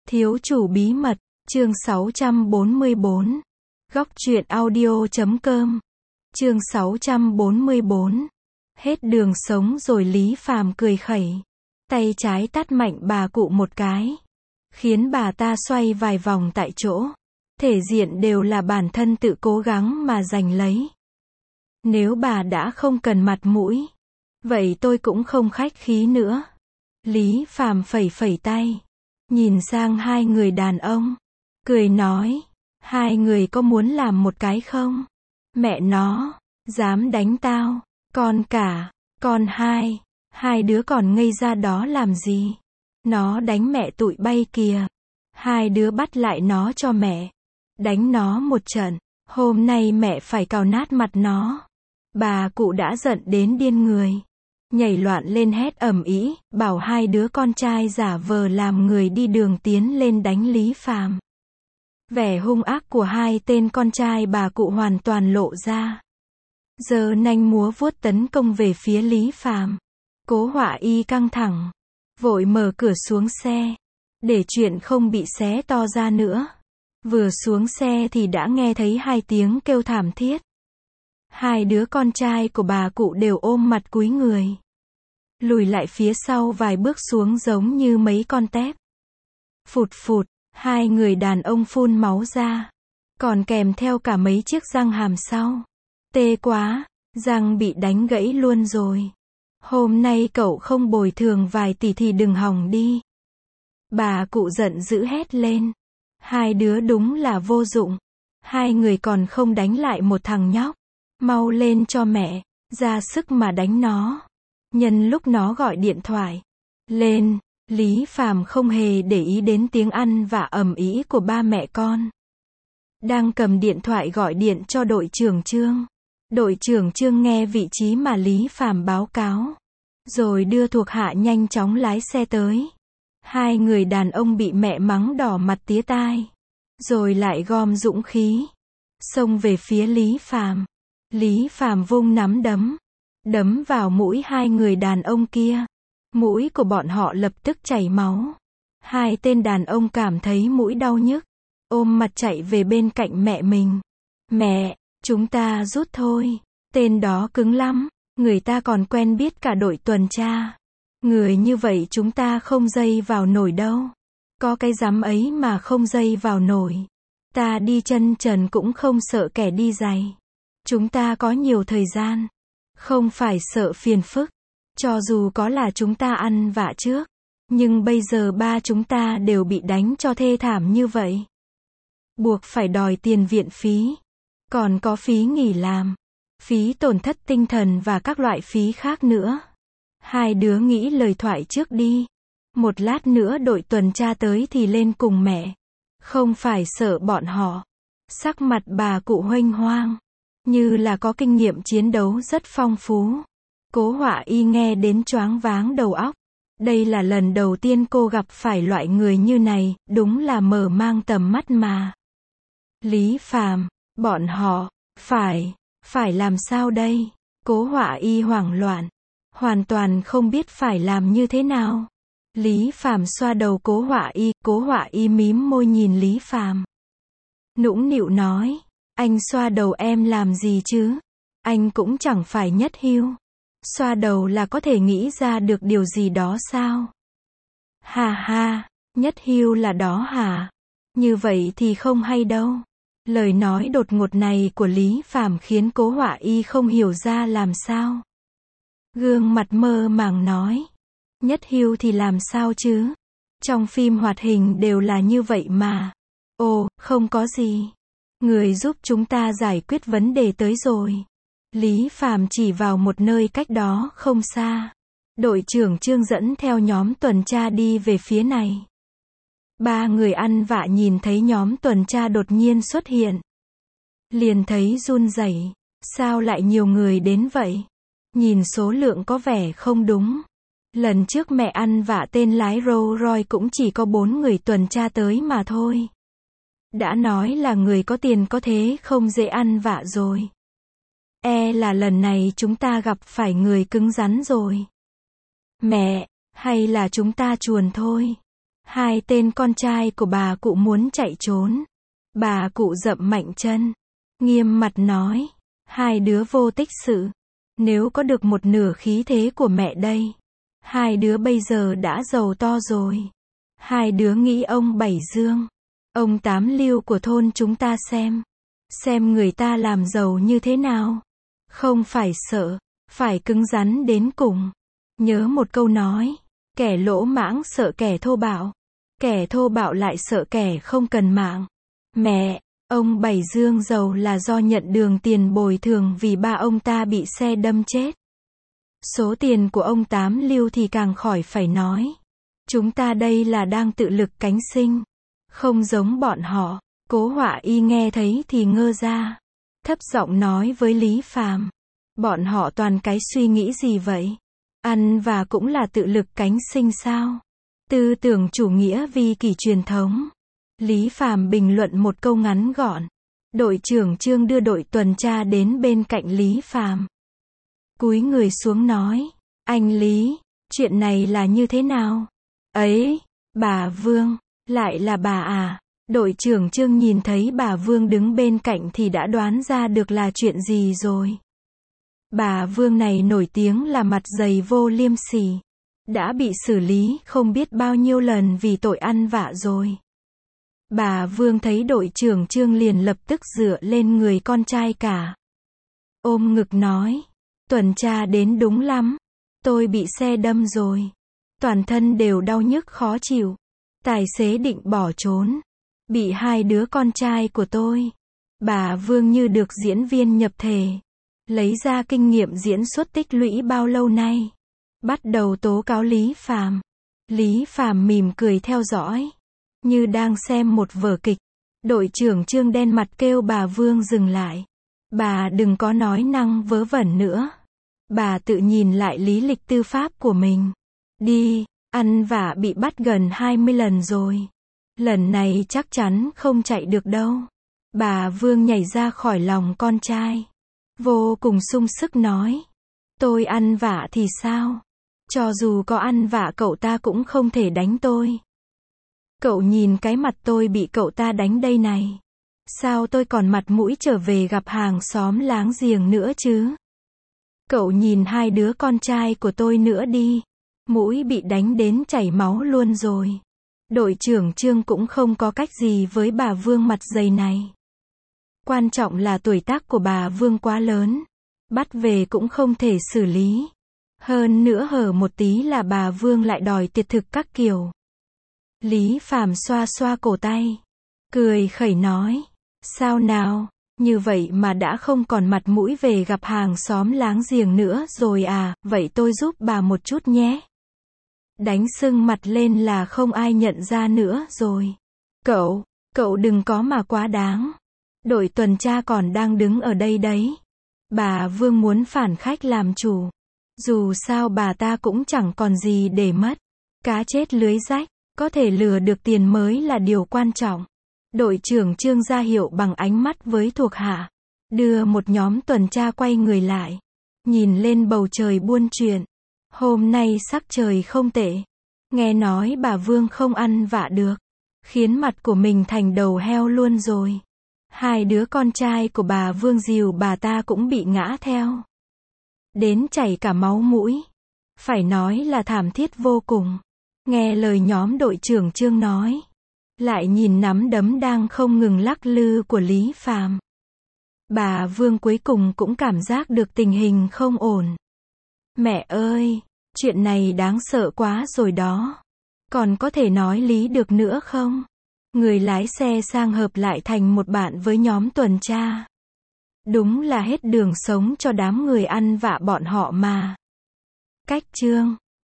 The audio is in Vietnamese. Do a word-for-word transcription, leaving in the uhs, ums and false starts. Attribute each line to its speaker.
Speaker 1: Thiếu chủ bí mật, chương sáu trăm bốn mươi bốn. Góc truyện audio chấm com. Chương sáu trăm bốn mươi bốn. Hết đường sống rồi. Lý Phàm cười khẩy. Tay trái tát mạnh bà cụ một cái. Khiến bà ta xoay vài vòng tại chỗ. Thể diện đều là bản thân tự cố gắng mà giành lấy. Nếu bà đã không cần mặt mũi, vậy tôi cũng không khách khí nữa. Lý Phàm phẩy phẩy tay. Nhìn sang hai người đàn ông. Cười nói. Hai người có muốn làm một cái không? Mẹ nó. Dám đánh tao. Con cả. Con hai. Hai đứa còn ngây ra đó làm gì? Nó đánh mẹ tụi bay kìa. Hai đứa bắt lại nó cho mẹ. Đánh nó một trận. Hôm nay mẹ phải cào nát mặt nó. Bà cụ đã giận đến điên người. Nhảy loạn lên hét ầm ĩ, bảo hai đứa con trai giả vờ làm người đi đường tiến lên đánh Lý Phàm. Vẻ hung ác của hai tên con trai bà cụ hoàn toàn lộ ra. Giơ nanh múa vuốt tấn công về phía Lý Phàm. Cố Họa Y căng thẳng, vội mở cửa xuống xe, để chuyện không bị xé to ra nữa. Vừa xuống xe thì đã nghe thấy hai tiếng kêu thảm thiết. Hai đứa con trai của bà cụ đều ôm mặt cúi người. Lùi lại phía sau vài bước xuống giống như mấy con tép. Phụt phụt, hai người đàn ông phun máu ra. Còn kèm theo cả mấy chiếc răng hàm sau. Tê quá, răng bị đánh gãy luôn rồi. Hôm nay cậu không bồi thường vài tỷ thì đừng hòng đi. Bà cụ giận dữ hét lên. Hai đứa đúng là vô dụng. Hai người còn không đánh lại một thằng nhóc. Mau lên cho mẹ, ra sức mà đánh nó. Nhân lúc nó gọi điện thoại. Lên, Lý Phàm không hề để ý đến tiếng ăn và ầm ĩ của ba mẹ con. Đang cầm điện thoại gọi điện cho đội trưởng Trương. Đội trưởng Trương nghe vị trí mà Lý Phàm báo cáo. Rồi đưa thuộc hạ nhanh chóng lái xe tới. Hai người đàn ông bị mẹ mắng đỏ mặt tía tai. Rồi lại gom dũng khí. Xông về phía Lý Phàm. Lý Phàm vung nắm đấm. Đấm vào mũi hai người đàn ông kia. Mũi của bọn họ lập tức chảy máu. Hai tên đàn ông cảm thấy mũi đau nhức. Ôm mặt chạy về bên cạnh mẹ mình. Mẹ, chúng ta rút thôi. Tên đó cứng lắm. Người ta còn quen biết cả đội tuần tra. Người như vậy chúng ta không dây vào nổi đâu. Có cái dám ấy mà không dây vào nổi. Ta đi chân trần cũng không sợ kẻ đi giày. Chúng ta có nhiều thời gian. Không phải sợ phiền phức. Cho dù có là chúng ta ăn vạ trước. Nhưng bây giờ ba chúng ta đều bị đánh cho thê thảm như vậy. Buộc phải đòi tiền viện phí. Còn có phí nghỉ làm. Phí tổn thất tinh thần và các loại phí khác nữa. Hai đứa nghĩ lời thoại trước đi. Một lát nữa đội tuần tra tới thì lên cùng mẹ. Không phải sợ bọn họ. Sắc mặt bà cụ huênh hoang. Như là có kinh nghiệm chiến đấu rất phong phú. Cố Họa Y nghe đến choáng váng đầu óc. Đây là lần đầu tiên cô gặp phải loại người như này, đúng là mở mang tầm mắt mà. Lý Phàm, bọn họ, phải, phải làm sao đây? Cố Họa Y hoảng loạn, hoàn toàn không biết phải làm như thế nào. Lý Phàm xoa đầu Cố Họa Y, Cố Họa Y mím môi nhìn Lý Phàm. Nũng nịu nói, anh xoa đầu em làm gì chứ? Anh cũng chẳng phải Nhất Hưu. Xoa đầu là có thể nghĩ ra được điều gì đó sao? Hà ha, Nhất Hưu là đó hả? Như vậy thì không hay đâu. Lời nói đột ngột này của Lý Phàm khiến Cố Họa Y không hiểu ra làm sao. Gương mặt mơ màng nói. Nhất Hưu thì làm sao chứ? Trong phim hoạt hình đều là như vậy mà. Ồ, không có gì. Người giúp chúng ta giải quyết vấn đề tới rồi. Lý Phàm chỉ vào một nơi cách đó không xa. Đội trưởng Trương dẫn theo nhóm tuần tra đi về phía này. Ba người ăn vạ nhìn thấy nhóm tuần tra đột nhiên xuất hiện. Liền thấy run rẩy. Sao lại nhiều người đến vậy? Nhìn số lượng có vẻ không đúng. Lần trước mẹ ăn vạ tên lái Rolls Royce cũng chỉ có bốn người tuần tra tới mà thôi. Đã nói là người có tiền có thế không dễ ăn vạ rồi. E là lần này chúng ta gặp phải người cứng rắn rồi. Mẹ, hay là chúng ta chuồn thôi? Hai tên con trai của bà cụ muốn chạy trốn. Bà cụ dậm mạnh chân, nghiêm mặt nói, hai đứa vô tích sự. Nếu có được một nửa khí thế của mẹ đây, hai đứa bây giờ đã giàu to rồi. Hai đứa nghĩ ông Bảy Dương, ông Tám Lưu của thôn chúng ta xem. Xem người ta làm giàu như thế nào. Không phải sợ, phải cứng rắn đến cùng. Nhớ một câu nói, kẻ lỗ mãng sợ kẻ thô bạo. Kẻ thô bạo lại sợ kẻ không cần mạng. Mẹ, ông Bảy Dương giàu là do nhận đường tiền bồi thường vì ba ông ta bị xe đâm chết. Số tiền của ông Tám Lưu thì càng khỏi phải nói. Chúng ta đây là đang tự lực cánh sinh. Không giống bọn họ. Cố Họa Y nghe thấy thì ngơ ra. Thấp giọng nói với Lý Phàm. Bọn họ toàn cái suy nghĩ gì vậy? Ăn và cũng là tự lực cánh sinh sao? Tư tưởng chủ nghĩa vi kỷ truyền thống. Lý Phàm bình luận một câu ngắn gọn. Đội trưởng Trương đưa đội tuần tra đến bên cạnh Lý Phàm. Cúi người xuống nói. Anh Lý, chuyện này là như thế nào? Ấy, bà Vương, lại là bà à? Đội trưởng Trương nhìn thấy bà Vương đứng bên cạnh thì đã đoán ra được là chuyện gì rồi. Bà Vương này nổi tiếng là mặt dày vô liêm sỉ. Đã bị xử lý không biết bao nhiêu lần vì tội ăn vạ rồi. Bà Vương thấy đội trưởng Trương liền lập tức dựa lên người con trai cả. Ôm ngực nói. Tuần tra đến đúng lắm. Tôi bị xe đâm rồi. Toàn thân đều đau nhức khó chịu. Tài xế định bỏ trốn. Bị hai đứa con trai của tôi. Bà Vương như được diễn viên nhập thể. Lấy ra kinh nghiệm diễn xuất tích lũy bao lâu nay. Bắt đầu tố cáo Lý Phàm. Lý Phàm mỉm cười theo dõi. Như đang xem một vở kịch. Đội trưởng Trương đen mặt kêu bà Vương dừng lại. Bà đừng có nói năng vớ vẩn nữa. Bà tự nhìn lại lý lịch tư pháp của mình. Đi, ăn vạ bị bắt gần hai mươi lần rồi. Lần này chắc chắn không chạy được đâu. Bà Vương nhảy ra khỏi lòng con trai. Vô cùng sung sức nói. Tôi ăn vạ thì sao? Cho dù có ăn vạ cậu ta cũng không thể đánh tôi. Cậu nhìn cái mặt tôi bị cậu ta đánh đây này. Sao tôi còn mặt mũi trở về gặp hàng xóm láng giềng nữa chứ? Cậu nhìn hai đứa con trai của tôi nữa đi. Mũi bị đánh đến chảy máu luôn rồi. Đội trưởng Trương cũng không có cách gì với bà Vương mặt dày này. Quan trọng là tuổi tác của bà Vương quá lớn. Bắt về cũng không thể xử lý. Hơn nữa hở một tí là bà Vương lại đòi tiệt thực các kiểu. Lý Phàm xoa xoa cổ tay. Cười khẩy nói. Sao nào, như vậy mà đã không còn mặt mũi về gặp hàng xóm láng giềng nữa rồi à, vậy tôi giúp bà một chút nhé. Đánh sưng mặt lên là không ai nhận ra nữa rồi. Cậu, cậu đừng có mà quá đáng. Đội tuần tra còn đang đứng ở đây đấy. Bà Vương muốn phản khách làm chủ. Dù sao bà ta cũng chẳng còn gì để mất. Cá chết lưới rách, có thể lừa được tiền mới là điều quan trọng. Đội trưởng Trương ra hiệu bằng ánh mắt với thuộc hạ. Đưa một nhóm tuần tra quay người lại. Nhìn lên bầu trời buôn chuyện. Hôm nay sắc trời không tệ. Nghe nói bà Vương không ăn vạ được. Khiến mặt của mình thành đầu heo luôn rồi. Hai đứa con trai của bà Vương dìu bà ta cũng bị ngã theo. Đến chảy cả máu mũi. Phải nói là thảm thiết vô cùng. Nghe lời nhóm đội trưởng Trương nói. Lại nhìn nắm đấm đang không ngừng lắc lư của Lý Phàm. Bà Vương cuối cùng cũng cảm giác được tình hình không ổn. Mẹ ơi, chuyện này đáng sợ quá rồi đó. Còn có thể nói lý được nữa không? Người lái xe sang hợp lại thành một bạn với nhóm tuần tra. Đúng là hết đường sống cho đám người ăn vạ bọn họ mà. Cách chương